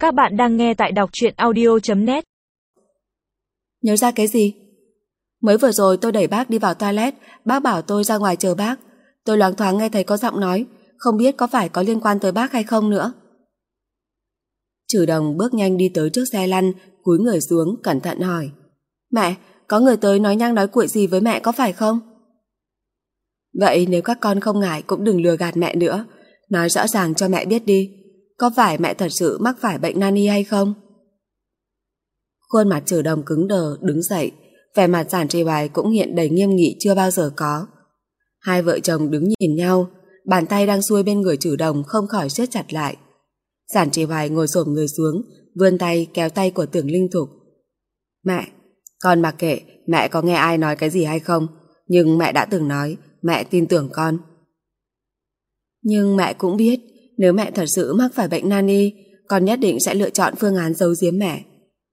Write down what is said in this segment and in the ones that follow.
Các bạn đang nghe tại đọc truyện audio.net. Nhớ ra cái gì? Mới vừa rồi tôi đẩy bác đi vào toilet, bác bảo tôi ra ngoài chờ bác. Tôi loáng thoáng nghe thấy có giọng nói, không biết có phải có liên quan tới bác hay không nữa. Trừ Đồng bước nhanh đi tới trước xe lăn, cúi người xuống, cẩn thận hỏi. Mẹ, có người tới nói nhăng nói cuội gì với mẹ có phải không? Vậy nếu các con không ngại cũng đừng lừa gạt mẹ nữa. Nói rõ ràng cho mẹ biết đi. Có phải mẹ thật sự mắc phải bệnh nani hay không? Khuôn mặt Trừ Đồng cứng đờ, đứng dậy. Vẻ mặt Giản Trì Hoài cũng hiện đầy nghiêm nghị chưa bao giờ có. Hai vợ chồng đứng nhìn nhau, bàn tay đang xuôi bên người Trừ Đồng không khỏi siết chặt lại. Giản Trì Hoài ngồi xổm người xuống, vươn tay kéo tay của Tưởng Linh Thục. Mẹ, con mặc kệ mẹ có nghe ai nói cái gì hay không, nhưng mẹ đã từng nói mẹ tin tưởng con. Nhưng mẹ cũng biết, nếu mẹ thật sự mắc phải bệnh nani, con nhất định sẽ lựa chọn phương án giấu giếm mẹ.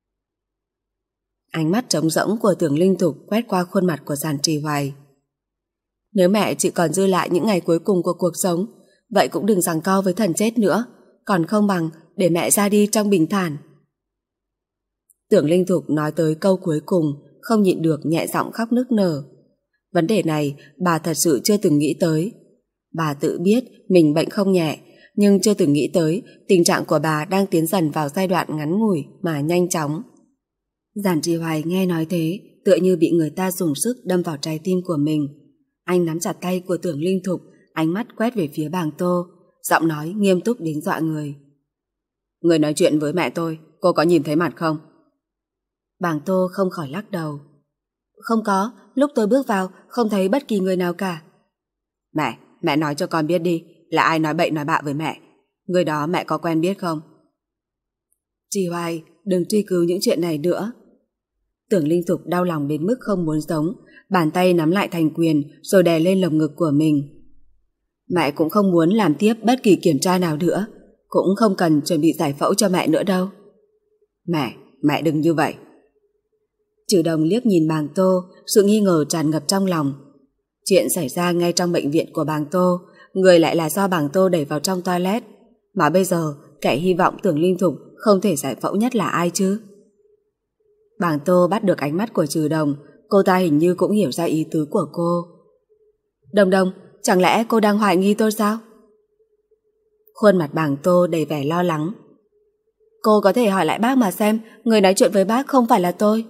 Ánh mắt trống rỗng của Tưởng Linh Thục quét qua khuôn mặt của Giản Trì Hoài. Nếu mẹ chỉ còn dư lại những ngày cuối cùng của cuộc sống, vậy cũng đừng giằng co với thần chết nữa, còn không bằng để mẹ ra đi trong bình thản. Tưởng Linh Thục nói tới câu cuối cùng, không nhịn được nhẹ giọng khóc nức nở. Vấn đề này bà thật sự chưa từng nghĩ tới. Bà tự biết mình bệnh không nhẹ, nhưng chưa từng nghĩ tới tình trạng của bà đang tiến dần vào giai đoạn ngắn ngủi mà nhanh chóng. Giản Trì Hoài nghe nói thế, tựa như bị người ta dùng sức đâm vào trái tim của mình. Anh nắm chặt tay của Tưởng Linh Thục, ánh mắt quét về phía Bàng Tô, giọng nói nghiêm túc đến dọa người. Người nói chuyện với mẹ tôi, cô có nhìn thấy mặt không? Bàng Tô không khỏi lắc đầu. Không có, lúc tôi bước vào không thấy bất kỳ người nào cả. Mẹ nói cho con biết đi, là ai nói bậy nói bạ với mẹ? Người đó mẹ có quen biết không? Trì Hoài, đừng truy cứu những chuyện này nữa. Tưởng Linh Thục đau lòng đến mức không muốn sống, bàn tay nắm lại thành quyền rồi đè lên lồng ngực của mình. Mẹ cũng không muốn làm tiếp bất kỳ kiểm tra nào nữa, cũng không cần chuẩn bị giải phẫu cho mẹ nữa đâu. Mẹ đừng như vậy. Trừ Đồng liếc nhìn Bàng Tô, sự nghi ngờ tràn ngập trong lòng. Chuyện xảy ra ngay trong bệnh viện của Bàng Tô, người lại là do Bàng Tô đẩy vào trong toilet. Mà bây giờ, kẻ hy vọng Tưởng Linh Thục không thể giải phẫu nhất là ai chứ? Bàng Tô bắt được ánh mắt của Trừ Đồng, cô ta hình như cũng hiểu ra ý tứ của cô. Đồng, chẳng lẽ cô đang hoài nghi tôi sao? Khuôn mặt Bàng Tô đầy vẻ lo lắng. Cô có thể hỏi lại bác mà xem, người nói chuyện với bác không phải là tôi.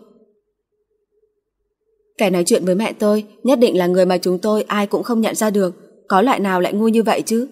Kẻ nói chuyện với mẹ tôi nhất định là người mà chúng tôi ai cũng không nhận ra được, có loại nào lại ngu như vậy chứ?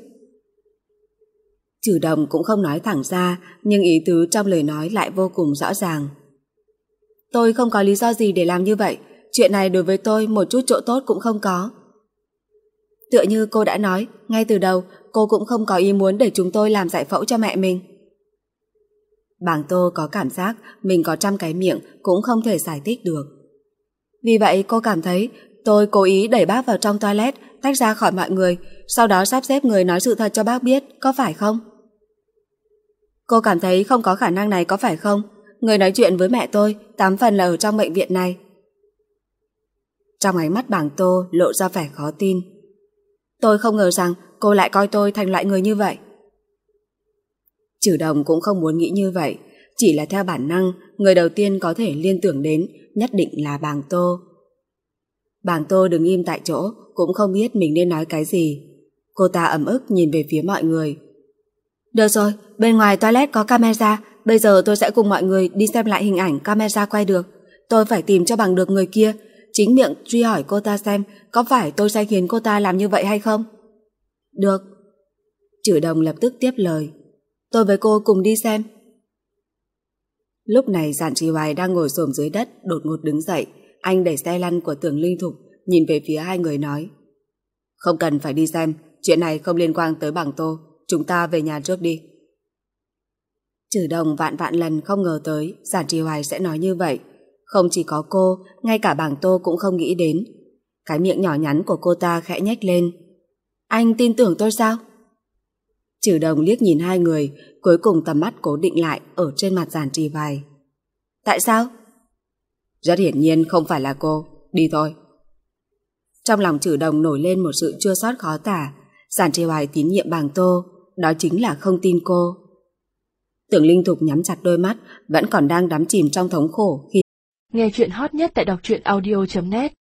Trừ Đồng cũng không nói thẳng ra, nhưng ý tứ trong lời nói lại vô cùng rõ ràng. Tôi không có lý do gì để làm như vậy, chuyện này đối với tôi một chút chỗ tốt cũng không có. Tựa như cô đã nói, ngay từ đầu cô cũng không có ý muốn để chúng tôi làm giải phẫu cho mẹ mình. Bàng Tô có cảm giác mình có trăm cái miệng cũng không thể giải thích được. Vì vậy cô cảm thấy tôi cố ý đẩy bác vào trong toilet, tách ra khỏi mọi người, sau đó sắp xếp người nói sự thật cho bác biết, có phải không? Cô cảm thấy không có khả năng này có phải không? Người nói chuyện với mẹ tôi 8 phần là ở trong bệnh viện này. Trong ánh mắt Bàng Tô lộ ra vẻ khó tin. Tôi không ngờ rằng cô lại coi tôi thành loại người như vậy. Trừ Đồng cũng không muốn nghĩ như vậy, chỉ là theo bản năng, người đầu tiên có thể liên tưởng đến nhất định là Bàng Tô. Bàng Tô đứng im tại chỗ, cũng không biết mình nên nói cái gì. Cô ta ấm ức nhìn về phía mọi người. Được rồi, bên ngoài toilet có camera, bây giờ tôi sẽ cùng mọi người đi xem lại hình ảnh camera quay được. Tôi phải tìm cho bằng được người kia, chính miệng truy hỏi cô ta xem có phải tôi sai khiến cô ta làm như vậy hay không. Được. Trừ Đồng lập tức tiếp lời. Tôi với cô cùng đi xem. Lúc này Giản Trì Hoài đang ngồi xổm dưới đất đột ngột đứng dậy. Anh đẩy xe lăn của Tưởng Linh Thục, nhìn về phía hai người nói. Không cần phải đi xem, chuyện này không liên quan tới Bàng Tô, chúng ta về nhà trước đi. Trừ Đồng vạn lần không ngờ tới Giản Trì Hoài sẽ nói như vậy. Không chỉ có cô, ngay cả Bàng Tô cũng không nghĩ đến. Cái miệng nhỏ nhắn của cô ta khẽ nhếch lên. Anh tin tưởng tôi sao? Trừ Đồng liếc nhìn hai người, cuối cùng tầm mắt cố định lại ở trên mặt Giản Trì Hoài. Tại sao? Rất hiển nhiên không phải là cô, đi thôi. Trong lòng Trừ Đồng nổi lên một sự chua xót khó tả. Giản Trì Hoài tín nhiệm Bàng Tô, đó chính là không tin cô. Tưởng Linh Thục nhắm chặt đôi mắt, vẫn còn đang đắm chìm trong thống khổ khi nghe chuyện hot nhất tại đọc truyện audio.net.